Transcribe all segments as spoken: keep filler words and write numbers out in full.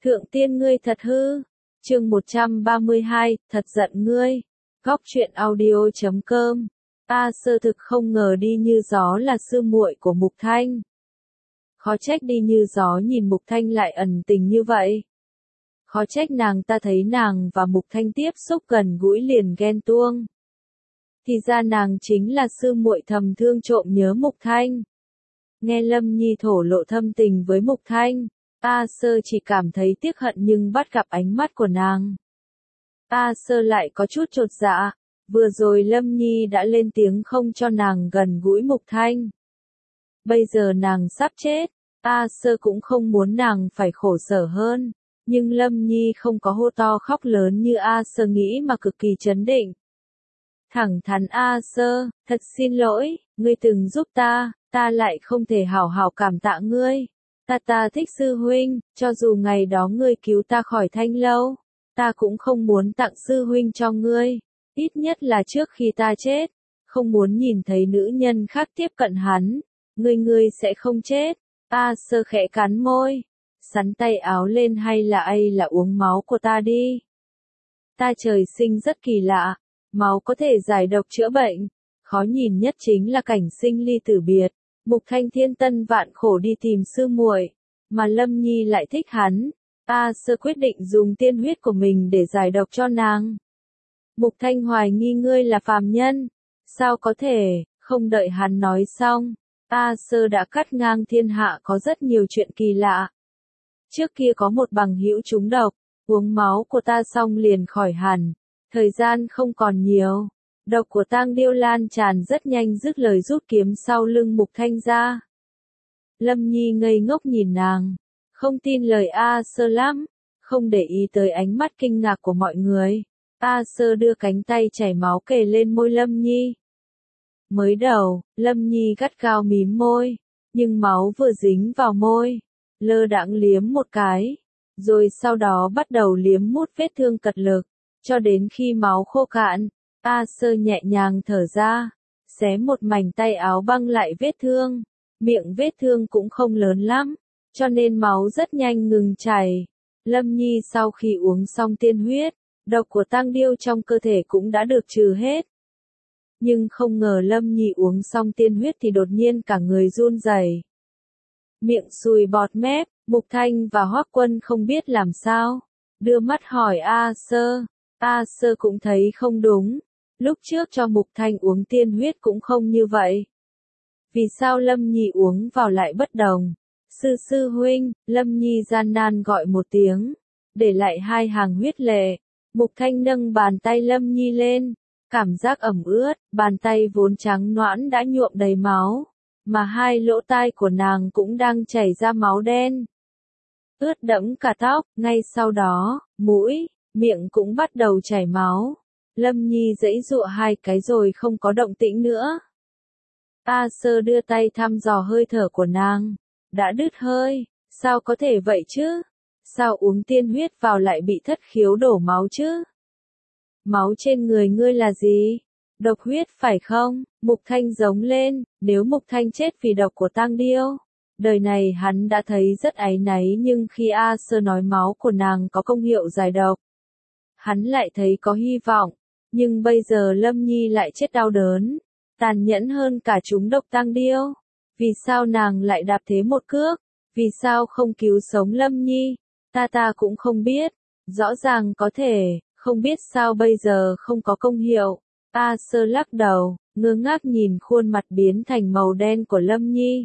Thượng tiên ngươi thật hư. Chương một trăm ba mươi hai, thật giận ngươi. Góc truyện audio chấm com. A Sơ thực không ngờ đi như gió là sư muội của Mục Thanh. Khó trách đi như gió nhìn Mục Thanh lại ẩn tình như vậy. Khó trách nàng ta thấy nàng và Mục Thanh tiếp xúc gần gũi liền ghen tuông. Thì ra nàng chính là sư muội thầm thương trộm nhớ Mục Thanh. Nghe Lâm Nhi thổ lộ thâm tình với Mục Thanh, A Sơ chỉ cảm thấy tiếc hận nhưng bắt gặp ánh mắt của nàng. A Sơ lại có chút chột dạ, vừa rồi Lâm Nhi đã lên tiếng không cho nàng gần gũi Mục Thanh. Bây giờ nàng sắp chết, A Sơ cũng không muốn nàng phải khổ sở hơn, nhưng Lâm Nhi không có hô to khóc lớn như A Sơ nghĩ mà cực kỳ trấn định. Thẳng thắn A Sơ, thật xin lỗi, ngươi từng giúp ta, ta lại không thể hảo hảo cảm tạ ngươi. Ta ta thích sư huynh, cho dù ngày đó ngươi cứu ta khỏi Thanh Lâu, ta cũng không muốn tặng sư huynh cho ngươi, ít nhất là trước khi ta chết, không muốn nhìn thấy nữ nhân khác tiếp cận hắn, ngươi ngươi sẽ không chết. A Sơ khẽ cắn môi, sắn tay áo lên hay là ai là uống máu của ta đi. Ta trời sinh rất kỳ lạ, máu có thể giải độc chữa bệnh, khó nhìn nhất chính là cảnh sinh ly tử biệt. Mục Thanh thiên tân vạn khổ đi tìm sư muội, mà Lâm Nhi lại thích hắn. A Sơ quyết định dùng tiên huyết của mình để giải độc cho nàng. Mục Thanh hoài nghi ngươi là phàm nhân. Sao có thể, không đợi hắn nói xong. A Sơ đã cắt ngang thiên hạ có rất nhiều chuyện kỳ lạ. Trước kia có một bằng hữu trúng độc, uống máu của ta xong liền khỏi hẳn. Thời gian không còn nhiều. Độc của tang điêu lan tràn rất nhanh dứt lời rút kiếm sau lưng Mục Thanh ra. Lâm Nhi ngây ngốc nhìn nàng, không tin lời A Sơ lắm, không để ý tới ánh mắt kinh ngạc của mọi người. A Sơ đưa cánh tay chảy máu kề lên môi Lâm Nhi. Mới đầu, Lâm Nhi gắt gao mím môi, nhưng máu vừa dính vào môi, lơ đãng liếm một cái, rồi sau đó bắt đầu liếm mút vết thương cật lực, cho đến khi máu khô cạn. A Sơ nhẹ nhàng thở ra, xé một mảnh tay áo băng lại vết thương, miệng vết thương cũng không lớn lắm, cho nên máu rất nhanh ngừng chảy. Lâm Nhi sau khi uống xong tiên huyết, độc của tang điêu trong cơ thể cũng đã được trừ hết. Nhưng không ngờ Lâm Nhi uống xong tiên huyết thì đột nhiên cả người run rẩy, miệng sùi bọt mép. Mục Thanh và Hoắc Quân không biết làm sao, đưa mắt hỏi A Sơ. A Sơ cũng thấy không đúng. Lúc trước cho Mục Thanh uống tiên huyết cũng không như vậy. Vì sao Lâm Nhi uống vào lại bất đồng? Sư sư huynh, Lâm Nhi gian nan gọi một tiếng, để lại hai hàng huyết lệ. Mục Thanh nâng bàn tay Lâm Nhi lên, cảm giác ẩm ướt, bàn tay vốn trắng nõn đã nhuộm đầy máu, mà hai lỗ tai của nàng cũng đang chảy ra máu đen. Ướt đẫm cả tóc, ngay sau đó, mũi, miệng cũng bắt đầu chảy máu. Lâm Nhi giãy giụa hai cái rồi không có động tĩnh nữa. A Sơ đưa tay thăm dò hơi thở của nàng. Đã đứt hơi, sao có thể vậy chứ? Sao uống tiên huyết vào lại bị thất khiếu đổ máu chứ? Máu trên người ngươi là gì? Độc huyết phải không? Mục Thanh giống lên, nếu Mục Thanh chết vì độc của tang điêu. Đời này hắn đã thấy rất áy náy nhưng khi A Sơ nói máu của nàng có công hiệu giải độc, hắn lại thấy có hy vọng. Nhưng bây giờ Lâm Nhi lại chết đau đớn, tàn nhẫn hơn cả chúng độc tang điêu. Vì sao nàng lại đạp thế một cước? Vì sao không cứu sống Lâm Nhi? Ta ta cũng không biết. Rõ ràng có thể, không biết sao bây giờ không có công hiệu. A Sơ lắc đầu, ngơ ngác nhìn khuôn mặt biến thành màu đen của Lâm Nhi.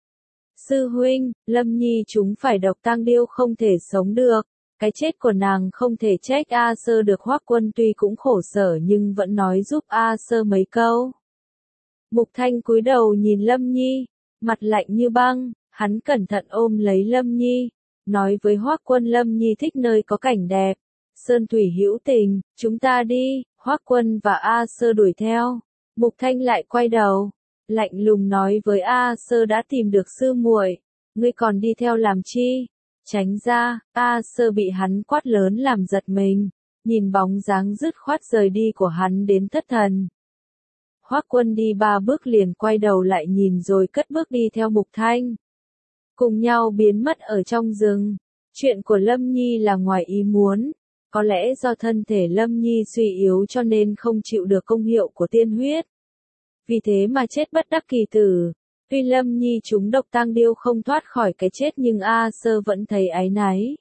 Sư huynh, Lâm Nhi chúng phải độc tang điêu không thể sống được. Cái chết của nàng không thể trách A Sơ được. Hoắc Quân tuy cũng khổ sở nhưng vẫn nói giúp A Sơ mấy câu. Mục Thanh cúi đầu nhìn Lâm Nhi, mặt lạnh như băng, hắn cẩn thận ôm lấy Lâm Nhi, nói với Hoắc Quân Lâm Nhi thích nơi có cảnh đẹp, sơn thủy hữu tình, chúng ta đi. Hoắc Quân và A Sơ đuổi theo. Mục Thanh lại quay đầu, lạnh lùng nói với A Sơ đã tìm được sư muội, ngươi còn đi theo làm chi? Tránh ra. A Sơ bị hắn quát lớn làm giật mình, nhìn bóng dáng dứt khoát rời đi của hắn đến thất thần. Hoắc Quân đi ba bước liền quay đầu lại nhìn rồi cất bước đi theo Mục Thanh. Cùng nhau biến mất ở trong rừng. Chuyện của Lâm Nhi là ngoài ý muốn, có lẽ do thân thể Lâm Nhi suy yếu cho nên không chịu được công hiệu của tiên huyết. Vì thế mà chết bất đắc kỳ tử. Tuy Lâm Nhi trúng độc tang điêu không thoát khỏi cái chết nhưng A Sơ vẫn thấy áy náy.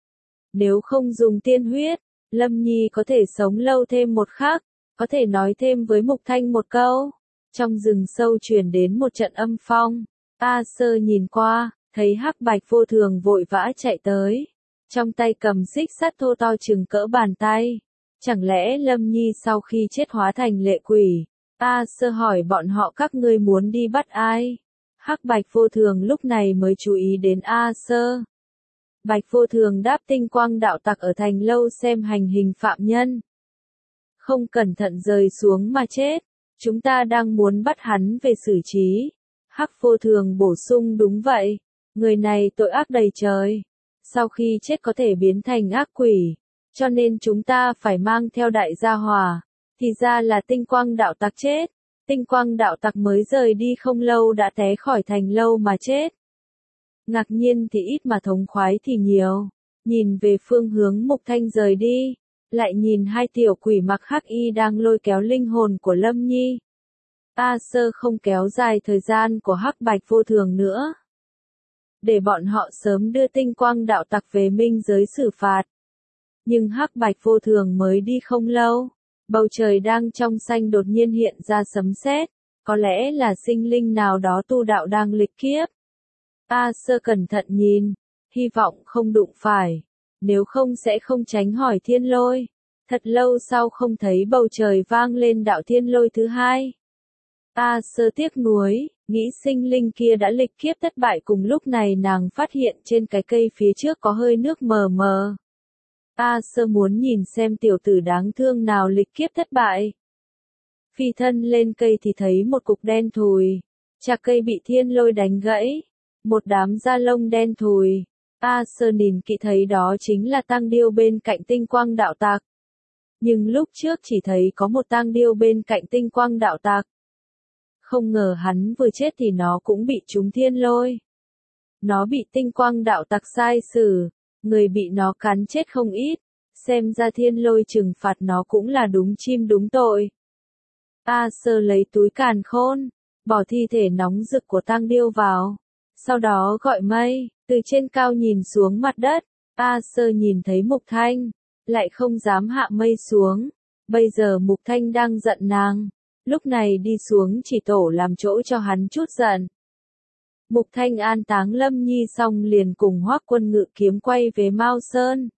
Nếu không dùng tiên huyết, Lâm Nhi có thể sống lâu thêm một khắc, có thể nói thêm với Mục Thanh một câu. Trong rừng sâu truyền đến một trận âm phong, A Sơ nhìn qua, thấy Hắc Bạch Vô Thường vội vã chạy tới. Trong tay cầm xích sắt thô to chừng cỡ bàn tay. Chẳng lẽ Lâm Nhi sau khi chết hóa thành lệ quỷ? A Sơ hỏi bọn họ các ngươi muốn đi bắt ai? Hắc Bạch Vô Thường lúc này mới chú ý đến A Sơ. Bạch Vô Thường đáp tinh quang đạo tặc ở thành lâu xem hành hình phạm nhân. Không cẩn thận rơi xuống mà chết. Chúng ta đang muốn bắt hắn về xử trí. Hắc Vô Thường bổ sung đúng vậy. Người này tội ác đầy trời. Sau khi chết có thể biến thành ác quỷ. Cho nên chúng ta phải mang theo đại gia hỏa. Thì ra là tinh quang đạo tặc chết. Tinh quang đạo tặc mới rời đi không lâu đã té khỏi thành lâu mà chết. Ngạc nhiên thì ít mà thống khoái thì nhiều. Nhìn về phương hướng Mục Thanh rời đi. Lại nhìn hai tiểu quỷ mặc hắc y đang lôi kéo linh hồn của Lâm Nhi. A Sơ không kéo dài thời gian của Hắc Bạch Vô Thường nữa. Để bọn họ sớm đưa tinh quang đạo tặc về minh giới xử phạt. Nhưng Hắc Bạch Vô Thường mới đi không lâu. Bầu trời đang trong xanh đột nhiên hiện ra sấm sét, có lẽ là sinh linh nào đó tu đạo đang lịch kiếp. A Sơ cẩn thận nhìn, hy vọng không đụng phải, nếu không sẽ không tránh hỏi thiên lôi. Thật lâu sau không thấy bầu trời vang lên đạo thiên lôi thứ hai. A Sơ tiếc nuối, nghĩ sinh linh kia đã lịch kiếp thất bại cùng lúc này nàng phát hiện trên cái cây phía trước có hơi nước mờ mờ. A Sơ muốn nhìn xem tiểu tử đáng thương nào lịch kiếp thất bại. Phi thân lên cây thì thấy một cục đen thùi. Chạc cây bị thiên lôi đánh gãy. Một đám da lông đen thùi. A Sơ nhìn kỹ thấy đó chính là tang điêu bên cạnh tinh quang đạo tặc. Nhưng lúc trước chỉ thấy có một tang điêu bên cạnh tinh quang đạo tặc. Không ngờ hắn vừa chết thì nó cũng bị trúng thiên lôi. Nó bị tinh quang đạo tặc sai xử. Người bị nó cắn chết không ít, xem ra thiên lôi trừng phạt nó cũng là đúng chim đúng tội. A Sơ lấy túi càn khôn, bỏ thi thể nóng rực của tang điêu vào, sau đó gọi mây, từ trên cao nhìn xuống mặt đất. A Sơ nhìn thấy Mục Thanh, lại không dám hạ mây xuống, bây giờ Mục Thanh đang giận nàng, lúc này đi xuống chỉ tổ làm chỗ cho hắn chút giận. Mục Thanh an táng Lâm Nhi xong liền cùng Hoắc Quân ngự kiếm quay về Mao Sơn.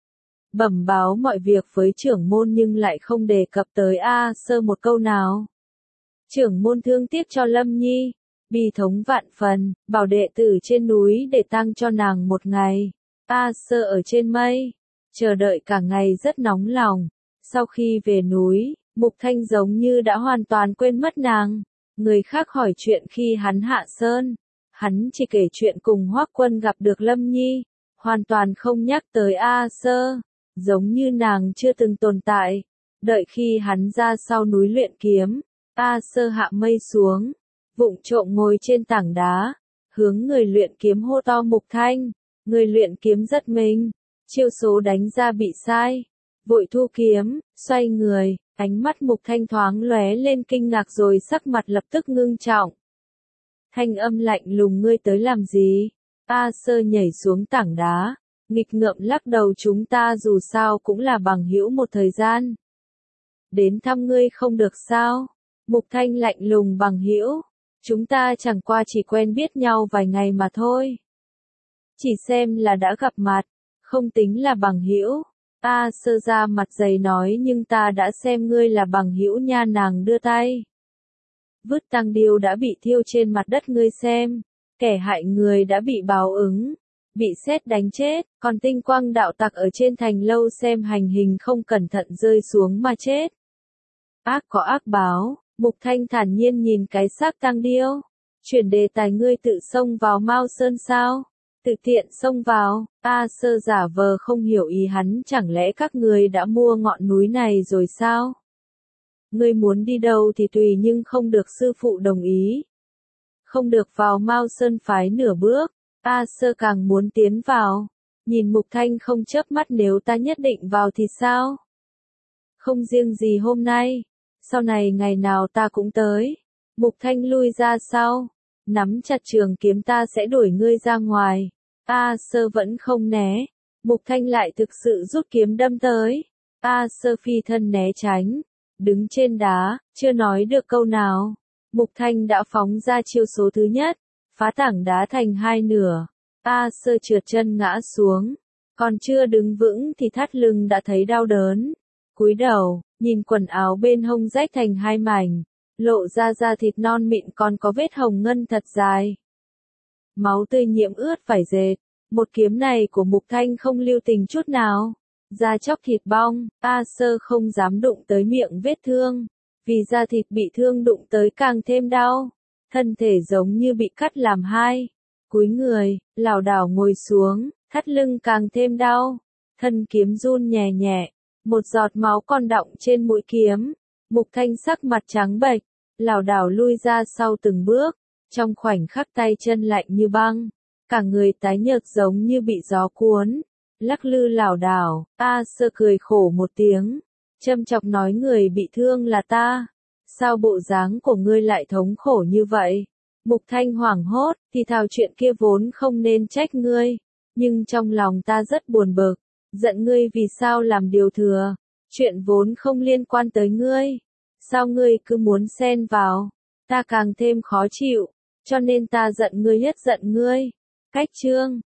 Bẩm báo mọi việc với trưởng môn nhưng lại không đề cập tới A Sơ một câu nào. Trưởng môn thương tiếc cho Lâm Nhi, bi thống vạn phần, bảo đệ tử trên núi để tang cho nàng một ngày. A Sơ ở trên mây, chờ đợi cả ngày rất nóng lòng. Sau khi về núi, Mục Thanh giống như đã hoàn toàn quên mất nàng. Người khác hỏi chuyện khi hắn hạ sơn. Hắn chỉ kể chuyện cùng Hoắc Quân gặp được Lâm Nhi, hoàn toàn không nhắc tới A Sơ, giống như nàng chưa từng tồn tại. Đợi khi hắn ra sau núi luyện kiếm, A Sơ hạ mây xuống, vụng trộm ngồi trên tảng đá, hướng người luyện kiếm hô to Mục Thanh. Người luyện kiếm giật mình, chiêu số đánh ra bị sai, vội thu kiếm, xoay người, ánh mắt Mục Thanh thoáng lóe lên kinh ngạc rồi sắc mặt lập tức ngưng trọng. Thanh âm lạnh lùng ngươi tới làm gì? A Sơ nhảy xuống tảng đá, nghịch ngợm lắc đầu chúng ta dù sao cũng là bằng hữu một thời gian. Đến thăm ngươi không được sao? Mục Thanh lạnh lùng bằng hữu, chúng ta chẳng qua chỉ quen biết nhau vài ngày mà thôi. Chỉ xem là đã gặp mặt, không tính là bằng hữu. A Sơ ra mặt dày nói nhưng ta đã xem ngươi là bằng hữu nha nàng đưa tay. Vứt tang điêu đã bị thiêu trên mặt đất ngươi xem, kẻ hại người đã bị báo ứng, bị sét đánh chết, còn tinh quang đạo tặc ở trên thành lâu xem hành hình không cẩn thận rơi xuống mà chết. Ác có ác báo, Mục Thanh thản nhiên nhìn cái xác tang điêu, chuyển đề tài ngươi tự xông vào Mao Sơn sao? Tự tiện xông vào. A Sơ giả vờ không hiểu ý hắn chẳng lẽ các người đã mua ngọn núi này rồi sao? Ngươi muốn đi đâu thì tùy nhưng không được sư phụ đồng ý. Không được vào Mao Sơn phái nửa bước. A Sơ càng muốn tiến vào. Nhìn Mục Thanh không chớp mắt, nếu ta nhất định vào thì sao? Không riêng gì hôm nay, sau này ngày nào ta cũng tới. Mục Thanh lui ra sau, nắm chặt trường kiếm, ta sẽ đuổi ngươi ra ngoài. A Sơ vẫn không né, Mục Thanh lại thực sự rút kiếm đâm tới. A Sơ phi thân né tránh, đứng trên đá, chưa nói được câu nào. Mục Thanh đã phóng ra chiêu số thứ nhất, phá tảng đá thành hai nửa. A Sơ trượt chân ngã xuống, còn chưa đứng vững thì thắt lưng đã thấy đau đớn. Cúi đầu, nhìn quần áo bên hông rách thành hai mảnh, lộ ra da thịt non mịn còn có vết hồng ngân thật dài. Máu tươi nhiễm ướt vải dệt, một kiếm này của Mục Thanh không lưu tình chút nào. Da chóc thịt bong, A Sơ không dám đụng tới miệng vết thương, vì da thịt bị thương đụng tới càng thêm đau. Thân thể giống như bị cắt làm hai. Cúi người, lảo đảo ngồi xuống, thắt lưng càng thêm đau. Thân kiếm run nhẹ nhẹ, một giọt máu còn đọng trên mũi kiếm. Mục Thanh sắc mặt trắng bệch, lảo đảo lui ra sau từng bước, trong khoảnh khắc tay chân lạnh như băng, cả người tái nhợt giống như bị gió cuốn, lắc lư lảo đảo. A Sơ cười khổ một tiếng, châm chọc nói, người bị thương là ta, sao bộ dáng của ngươi lại thống khổ như vậy? Mục Thanh hoảng hốt, thì thào chuyện kia vốn không nên trách ngươi, nhưng trong lòng ta rất buồn bực, giận ngươi vì sao làm điều thừa, chuyện vốn không liên quan tới ngươi, sao ngươi cứ muốn xen vào, ta càng thêm khó chịu, cho nên ta giận ngươi nhất giận ngươi. Cách chương